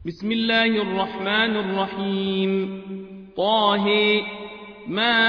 بسم الله الرحمن الرحيم. طه ما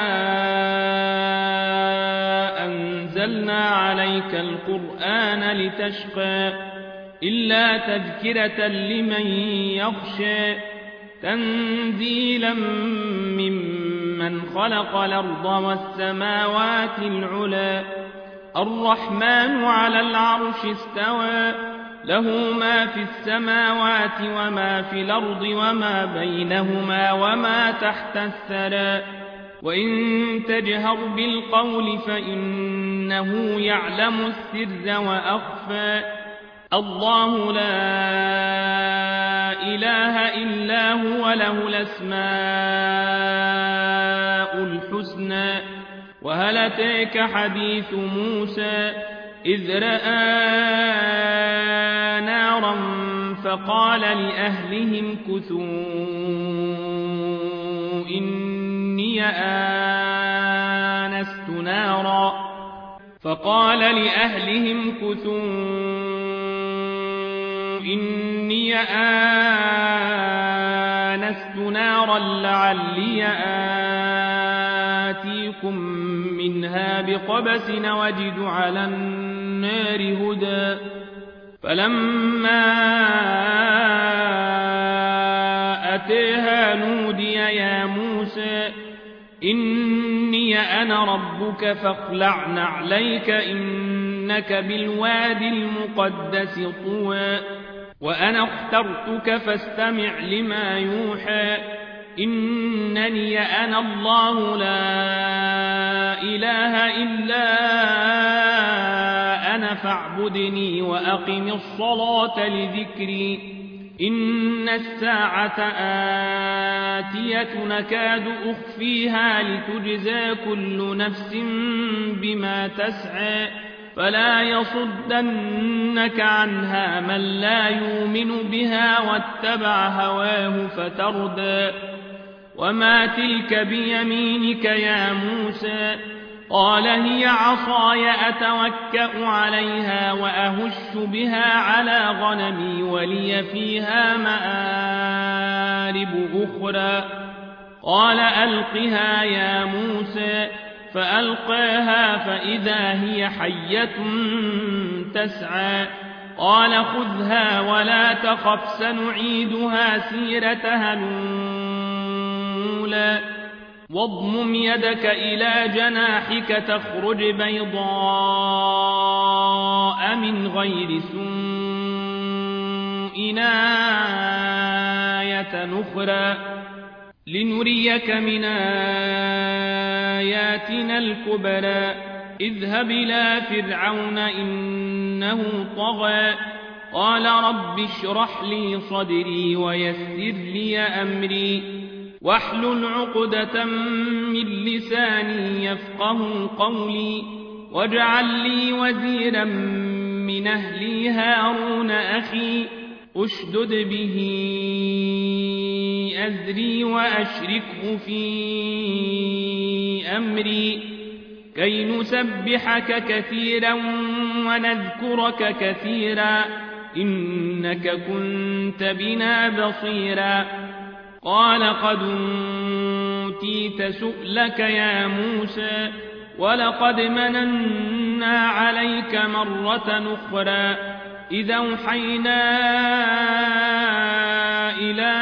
أنزلنا عليك القرآن لتشقى إلا تذكرة لمن يخشى تنزيلا ممن خلق الأرض والسماوات العلى الرحمن على العرش استوى له ما في السماوات وما في الأرض وما بينهما وما تحت الثرى وإن تجهر بالقول فإنه يعلم السر وأخفى الله لا إله إلا هو له الأسماء الحسنى وهل أتاك حديث موسى إذ رأى نارا فقال لأهلهم كثوا إني آنست نارا لعلي آتيكم منها بقبس وجد على النار هدى فلما أتيها نودي يا موسى إني أنا ربك فاخلع نعليك إنك بالوادي المقدس طوى وأنا اخترتك فاستمع لما يوحى إنني أنا الله لا إله إلا أنا فاعبدني وأقم الصلاة لذكري إن الساعة آتية نكاد أخفيها لتجزى كل نفس بما تسعى فلا يصدنك عنها من لا يؤمن بها واتبع هواه فتردى وما تلك بيمينك يا موسى قال هي عصاي أتوكأ عليها وأهش بها على غنمي ولي فيها مآرب أخرى قال ألقها يا موسى فألقاها فإذا هي حية تسعى قال خذها ولا تخف سنعيدها سيرتها الأولى واضمم يدك إلى جناحك تخرج بيضاء من غير سوء آية أخرى لنريك من آياتنا الكبرى اذهب إلى فرعون إنه طغى قال رب اشرح لي صدري ويسر لي أمري واحلل عقدة من لساني يفقه قولي واجعل لي وزيرا من أهلي هارون أخي أشدد به أزري وأشركه في أمري كي نسبحك كثيرا ونذكرك كثيرا إنك كنت بنا بصيرا قال قد أوتيت سؤلك يا موسى ولقد مننا عليك مرة أخرى إذا أوحينا إلى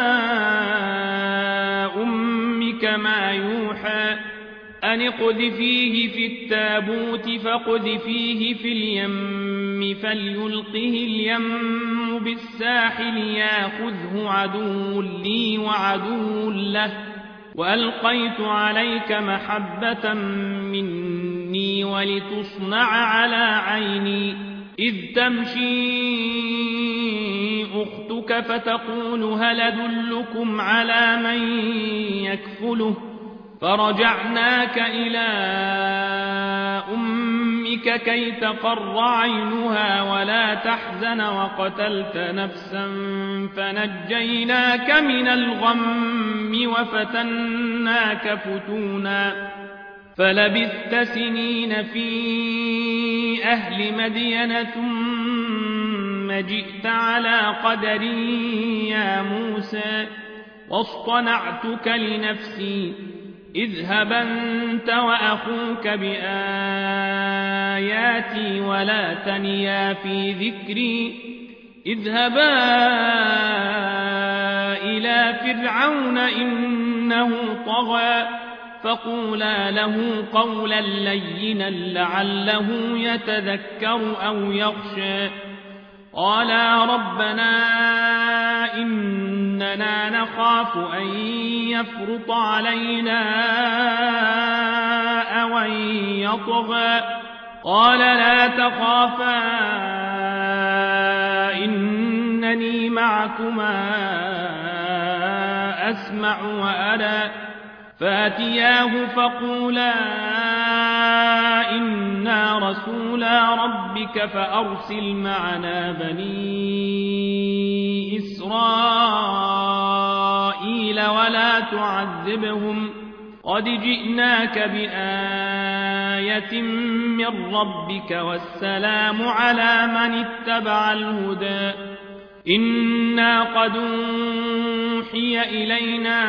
أمك ما يوحى أن اقذفيه في التابوت فاقذفيه في اليم فليلقه اليم بالساحل ياخذه عدو لي وعدو له وألقيت عليك محبة مني ولتصنع على عيني إذ تمشي أختك فتقول هل أدلكم على من يكفله فرجعناك إلى أمك كي تقر عينها ولا تحزن وقتلت نفسا فنجيناك من الغم وفتناك فتونا فلبثت سنين في أهل مدين ثم ثم جئت على قدري يا موسى واصطنعتك لنفسي اذهب أنت وأخوك بآياتي ولا تنيا في ذكري اذهبا إلى فرعون إنه طغى فقولا له قولا لينا لعله يتذكر أو يخشى قالا ربنا إننا نخاف أن يفرط علينا أو أن يطغى قال لا تخافا إنني معكما أسمع وأرى فاتياه فقولا إنا رسولا ربك فأرسل معنا بني إسرائيل ولا تعذبهم قد جئناك بآية من ربك والسلام على من اتبع الهدى إنا قد أوحي إلينا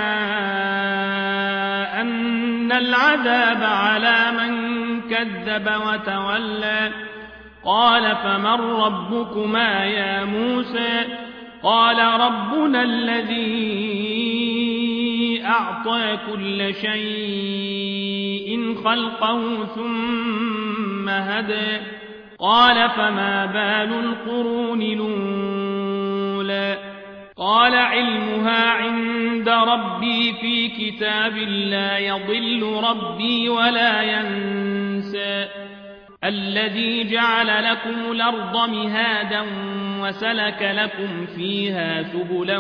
أن العذاب على من كذب وتولى قال فمن ربكما يا موسى قال ربنا الذي أعطى كل شيء خلقه ثم هدى قال فما بال القرون الأولى قال علمها عند ربي في كتاب لا يضل ربي ولا ينسى الذي جعل لكم الأرض مهادا وسلك لكم فيها سبلا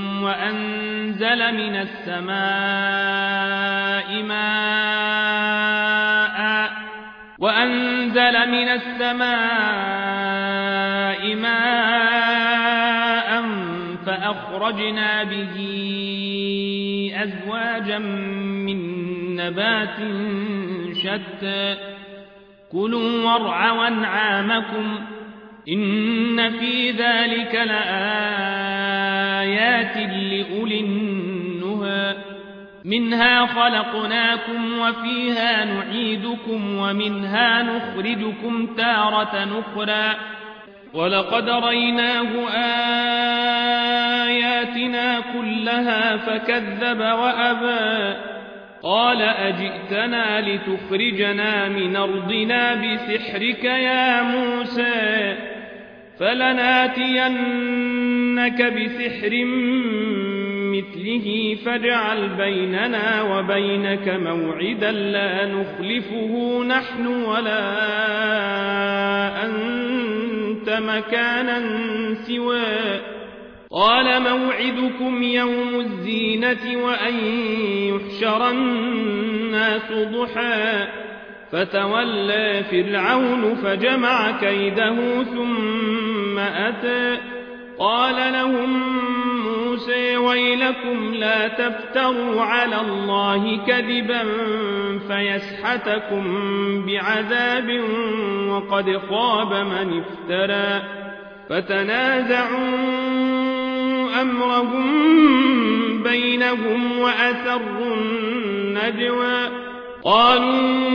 وأنزل من السماء ماء فأخرجنا به أزواجا من نبات شتى كلوا وارعوا أنعامكم إن في ذلك لآيات لأولي النهى منها خلقناكم وفيها نعيدكم ومنها نخرجكم تارة أخرى ولقد ريناه آياتنا كلها فكذب وأبى قال أجئتنا لتخرجنا من أرضنا بسحرك يا موسى فلناتينك بسحر مثله فاجعل بيننا وبينك موعدا لا نخلفه نحن ولا أنت مكانا سواه قال موعدكم يوم الزينة وأن يحشر الناس ضحى فتولى فرعون فجمع كيده ثم أتى قال لهم موسى ويلكم لا تفتروا على الله كذبا فيسحتكم بعذاب وقد خاب من افترى فتنازعوا أمرهم بينهم وأسروا النجوى قالوا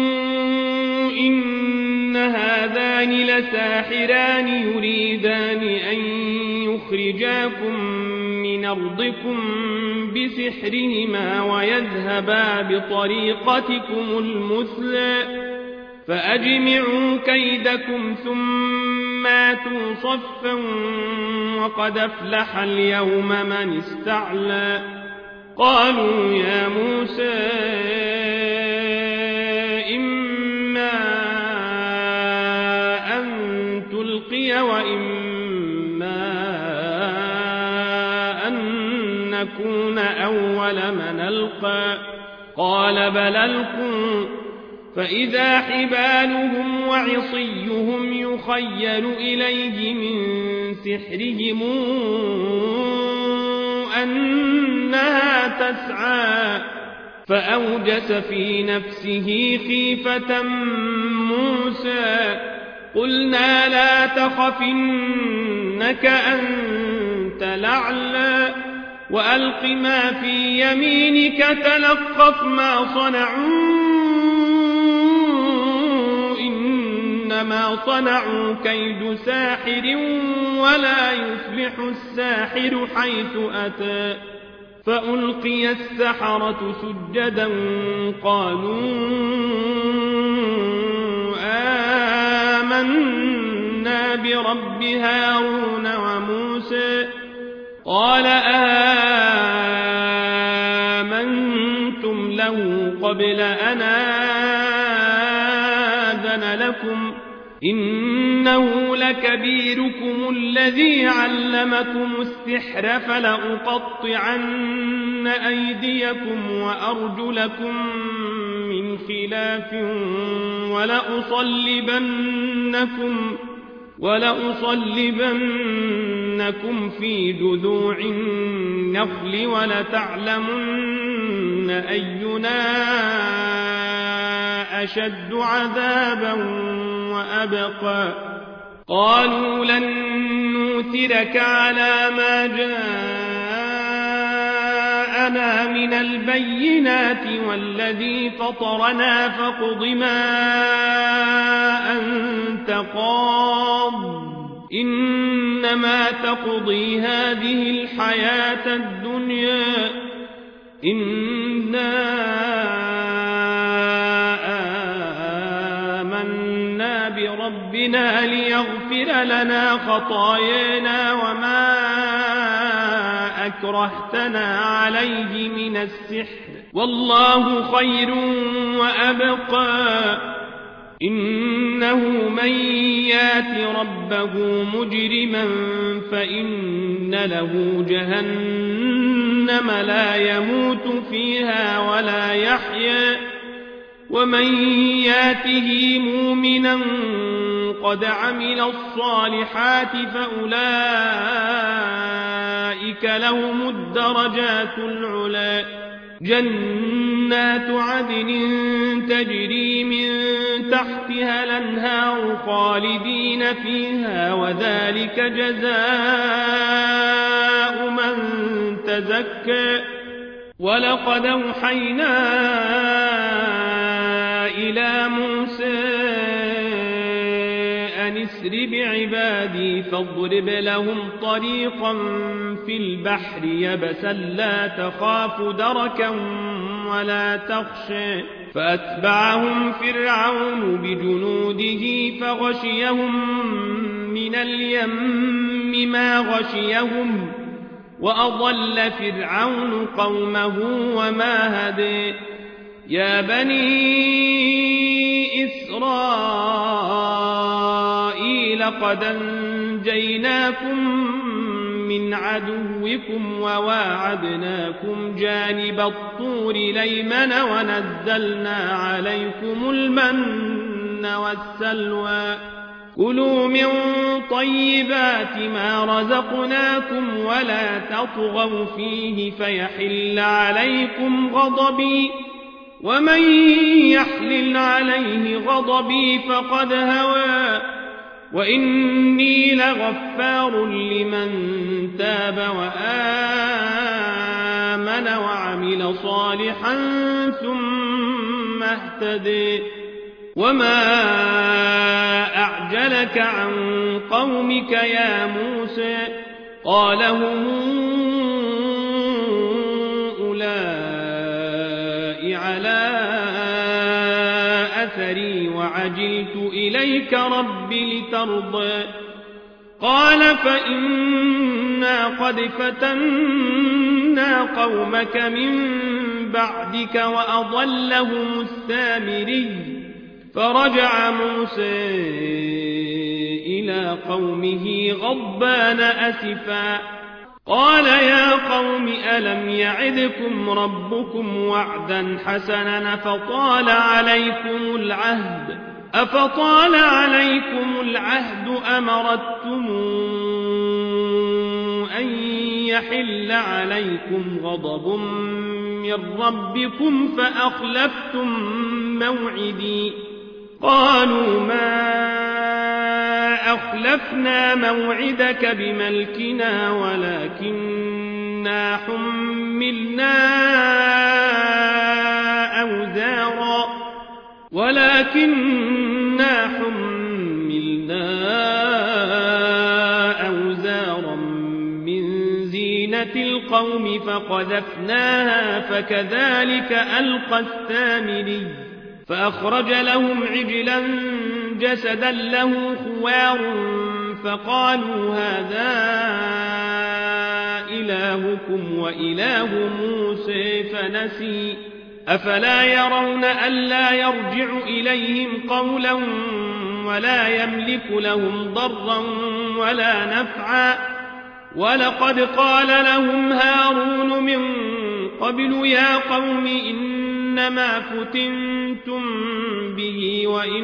إن هذان لساحران يريدان أن يخرجاكم من أرضكم بسحرهما ويذهبا بطريقتكم المثلى فأجمعوا كيدكم ثم آتوا صفا وقد أفلح اليوم من استعلى قالوا يا موسى إما أن تلقي وإما أن نكون أول من ألقى قال بل ألقوا فإذا حبالهم وعصيهم يخيل إليه من سحرهم أنها تسعى فأوجس في نفسه خيفة موسى قلنا لا تخف إنك أنت الأعلى وألق ما في يمينك تلقف ما صنعوا إنما صنعوا كيد ساحر ولا يفلح الساحر حيث أتى فألقي السحرة سجدا قالوا آمنا برب هارون وموسى قال آمنتم له قبل أن آذن لكم إنه لكبيركم الذي علمكم السحر فلأقطعن أيديكم وأرجلكم من خلاف ولأصلبنكم في جذوع النخل ولتعلمن أينا أشد عذابا وأبقى قالوا لن نؤثرك على ما جاءنا من البينات والذي فطرنا فاقض ما أنت قاض إنما تقضي هذه الحياة الدنيا إنا آمنا بربنا ليغفر لنا خطايانا وما أكرهتنا عليه من السحر والله خير وأبقى إنه من يات ربه مجرما فإن له جهنم لا يموت فيها ولا يحيا ومن ياته مؤمنا قد عمل الصالحات فأولئك لهم الدرجات العلى جنات عدن تجري من تحتها الأنهار خالدين فيها وذلك جزاء من تزكى ولقد أوحينا إلى موسى أن اسر بعبادي فاضرب لهم طريقا في البحر يبسا لا تخاف دركا ولا تخشى فأتبعهم فرعون بجنوده فغشيهم من اليم ما غشيهم وأضل فرعون قومه وما هدي يا بني إسرائيل قد أنجيناكم من عدوكم وواعدناكم جانب الطور الأيمن ونزلنا عليكم المن والسلوى كلوا من طيبات ما رزقناكم ولا تطغوا فيه فيحل عليكم غضبي ومن يحلل عليه غضبي فقد هوى وإني لغفار لمن تاب وآمن وعمل صالحا ثم اهتدي وما أعجلك عن قومك يا موسى قال هم أولئك على أثري وعجلت إليك رب لترضى قال فإنا قد فتنا قومك من بعدك وأضلهم السامري فرجع موسى إلى قومه غضبان أسفا قال يا قوم ألم يعدكم ربكم وعدا حسنا أفطال عليكم العهد أمرتم أن يحل عليكم غضب من ربكم فأخلفتم موعدي قالوا ما أخلفنا موعدك بملكنا ولكننا حملنا أوزارا من زينة القوم فقذفناها فكذلك ألقى السامري فأخرج لهم عجلا جسدا له خوار فقالوا هذا إلهكم وإله موسى فنسي أفلا يرون ألا يرجع إليهم قولا ولا يملك لهم ضرا ولا نفعا ولقد قال لهم هارون من قبل يا قوم إنما فتنتم به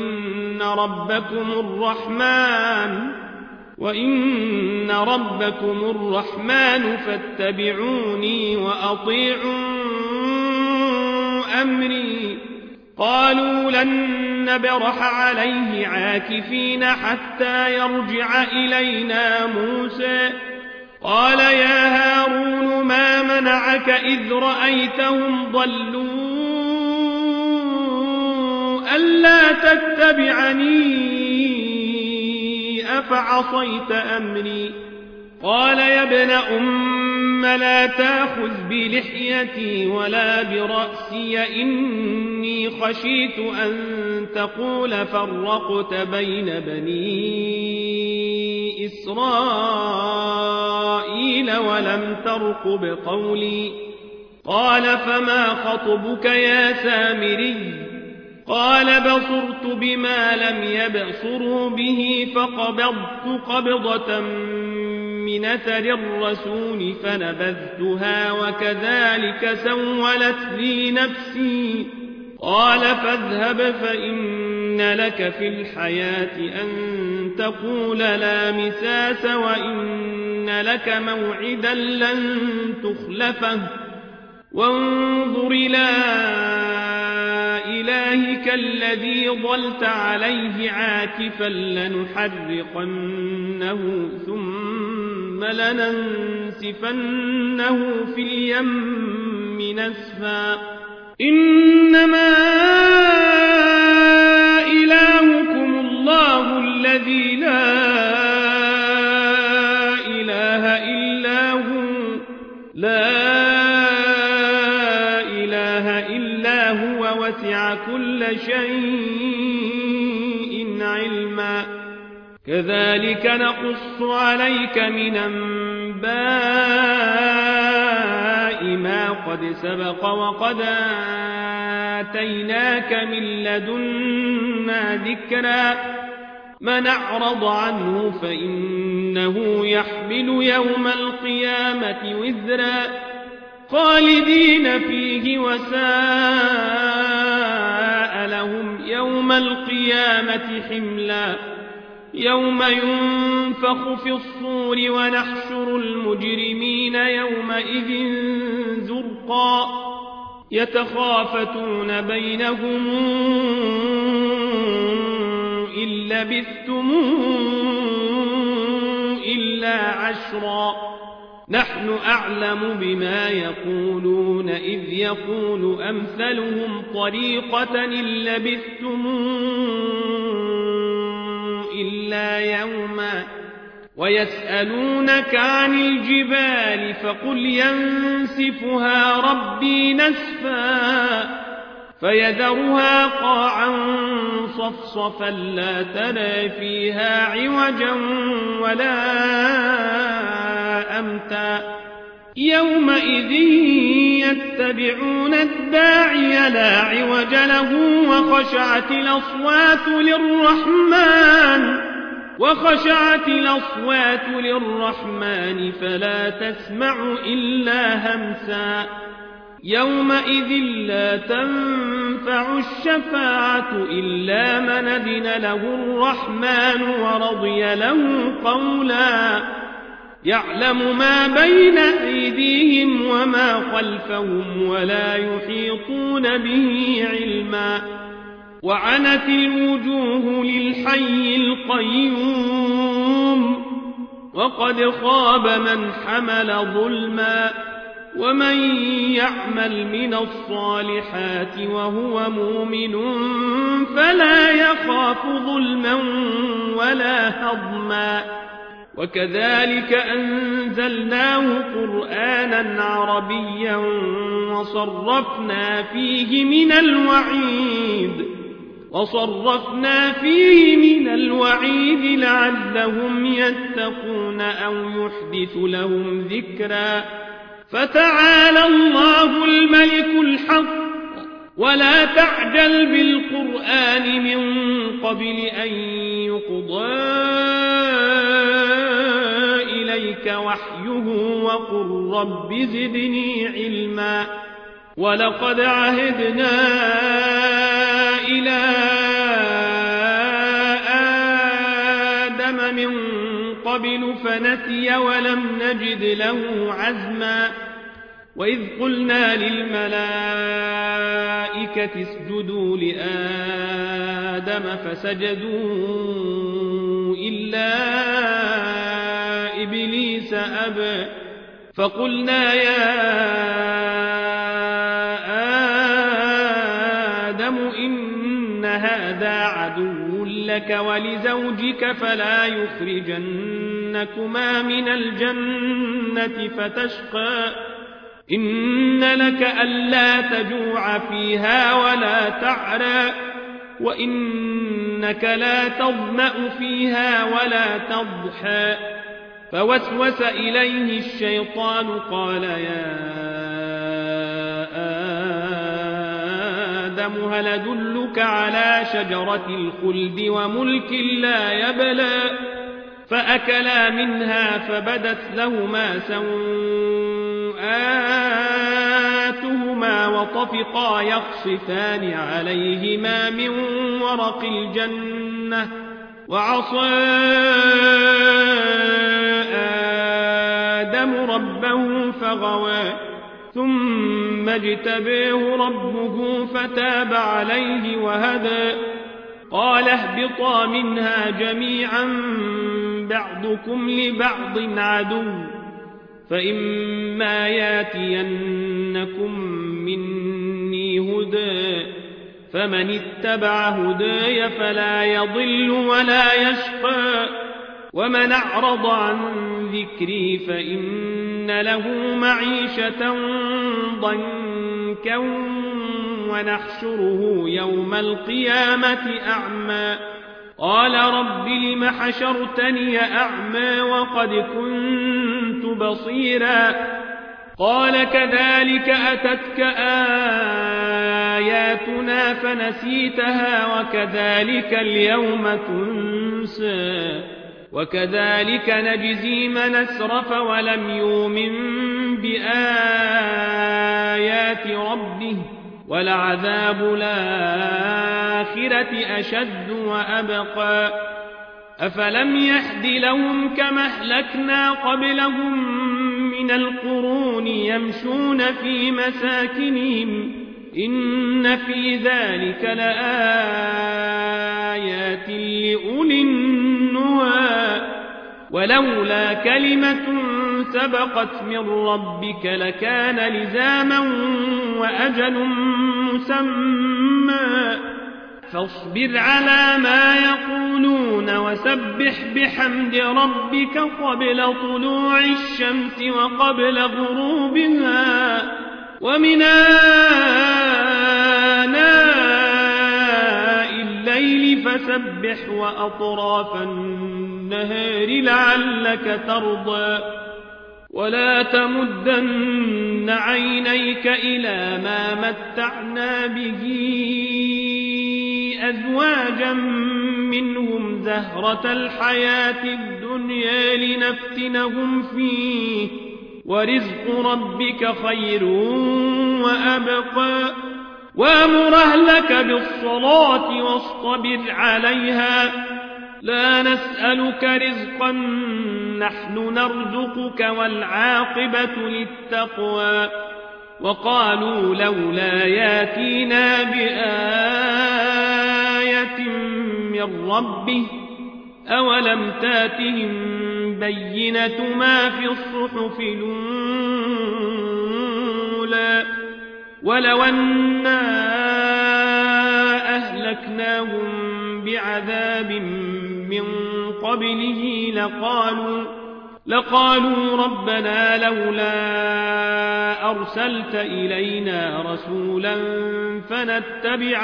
وإن ربكم الرحمن فاتبعوني وأطيعوا أمري قالوا لن نبرح عليه عاكفين حتى يرجع إلينا موسى قال يا هارون ما منعك إذ رأيتهم ضلوا ألا تتبعني أفعصيت أمري قال يا ابن أم لا تأخذ بلحيتي ولا برأسي إني خشيت أن تقول فرقت بين بني إسرائيل ولم ترقب قولي قال فما خطبك يا سامري قال بصرت بما لم يبصروا به فقبضت قبضة من أثر الرسول فنبذتها وكذلك سولت لي نفسي قال فاذهب فإن لك في الحياة أن تقول لا مساس وإن لك موعدا لن تخلفه وانظر إلى إلهك الذي ظلت عليه عاكفا لنحرقنه ثم لننسفنه في اليم نسفا إنما إلهكم الله الذي لا إله إلا هو وسع كل شيء علما كذلك نقص عليك من أنباء ما قد سبق وقد آتيناك من لدنا ذكرا من أعرض عنه فإنه يحمل يوم القيامة وزرا خالدين فيه وساء لهم يوم القيامة حملا يوم ينفخ في الصور ونحشر المجرمين يومئذ زرقا يتخافتون بينهم إن لبثتم إلا عشرا نحن أعلم بما يقولون إذ يقول أمثلهم طريقة إن لبثتم إلا يوما ويسألونك عن الجبال فقل ينسفها ربي نسفا فيذرها قاعا صفصفا لا ترى فيها عوجا ولا أمتا يومئذ يتبعون الداعي لا عوج له وخشعت الأصوات للرحمن فلا تسمع إلا همسا يومئذ لا تنفع الشفاعة إلا من أذن له الرحمن ورضي له قولا يعلم ما بين أيديهم وما خلفهم ولا يحيطون به علما وعنت الوجوه للحي القيوم وقد خاب من حمل ظلما ومن يعمل من الصالحات وهو مؤمن فلا يخاف ظلما ولا هضما وكذلك أنزلناه قرآنا عربيا وصرفنا فيه من الوعيد لعلهم يتقون أو يحدث لهم ذكرا فتعالى الله الملك الحق ولا تعجل بالقرآن من قبل أن يقضى إليك وحيه وقل رب زدني علما ولقد عهدنا إلى آدم من قبل فنسي ولم نجد له عزما وإذ قلنا للملائكة اسجدوا لآدم فسجدوا إلا إبليس أبى فقلنا يا آدم إن هذا عدو لك ولزوجك فلا يخرجنكما من الجنة فتشقى إن لك ألا تجوع فيها ولا تعرى وإنك لا تظمأ فيها ولا تضحى فوسوس إليه الشيطان قال يا آدم هل أدلك على شجرة الخلد وملك لا يبلى فأكلا منها فبدت لهما سوآتهما وطفقا يخصفان عليهما من ورق الجنة وعصى آدم ربه فغوى ثم اجتباه ربه فتاب عليه وهدى قال اهبطا منها جميعا بعضكم لبعض عدو فإما ياتينكم مني هدى فمن اتبع هداي فلا يضل ولا يشقى ومن أعرض عن ذكري فإن له معيشة ضنكا ونحشره يوم القيامة أعمى قال رب لم حشرتني أعمى وقد كنت بصيرا قال كذلك أتتك آياتنا فنسيتها وكذلك اليوم تنسى وكذلك نجزي من أسرف ولم يؤمن بآيات ربه ولعذاب الآخرة أشد وأبقى أفلم يهد لهم كما أهلكنا قبلهم من القرون يمشون في مساكنهم إن في ذلك لآيات لأولي النهى ولولا كلمة سبقت من ربك لكان لزاما وأجل مسمى فاصبر على ما يقولون وسبح بحمد ربك قبل طلوع الشمس وقبل غروبها ومن آناء الليل فسبح وأطراف النهار لعلك ترضى ولا تمدن عينيك إلى ما متعنا به أزواجا منهم زهرة الحياة الدنيا لنفتنهم فيه ورزق ربك خير وأبقى وأمر أهلك بالصلاة واصطبر عليها لا نسألك رزقا نحن نرزقك والعاقبة للتقوى وقالوا لولا ياتينا بآية من ربه أولم تاتهم بينة ما في الصحف الأولى ولو أنا أهلكناهم بعذاب من قبله لقالوا ربنا لولا أرسلت إلينا رسولا فنتبع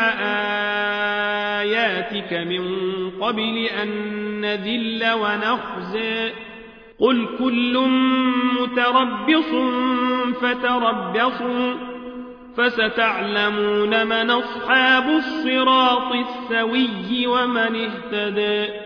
آياتك من قبل أن نذل ونخزى قل كل متربص فتربصوا فستعلمون من أصحاب الصراط السوي ومن اهتدى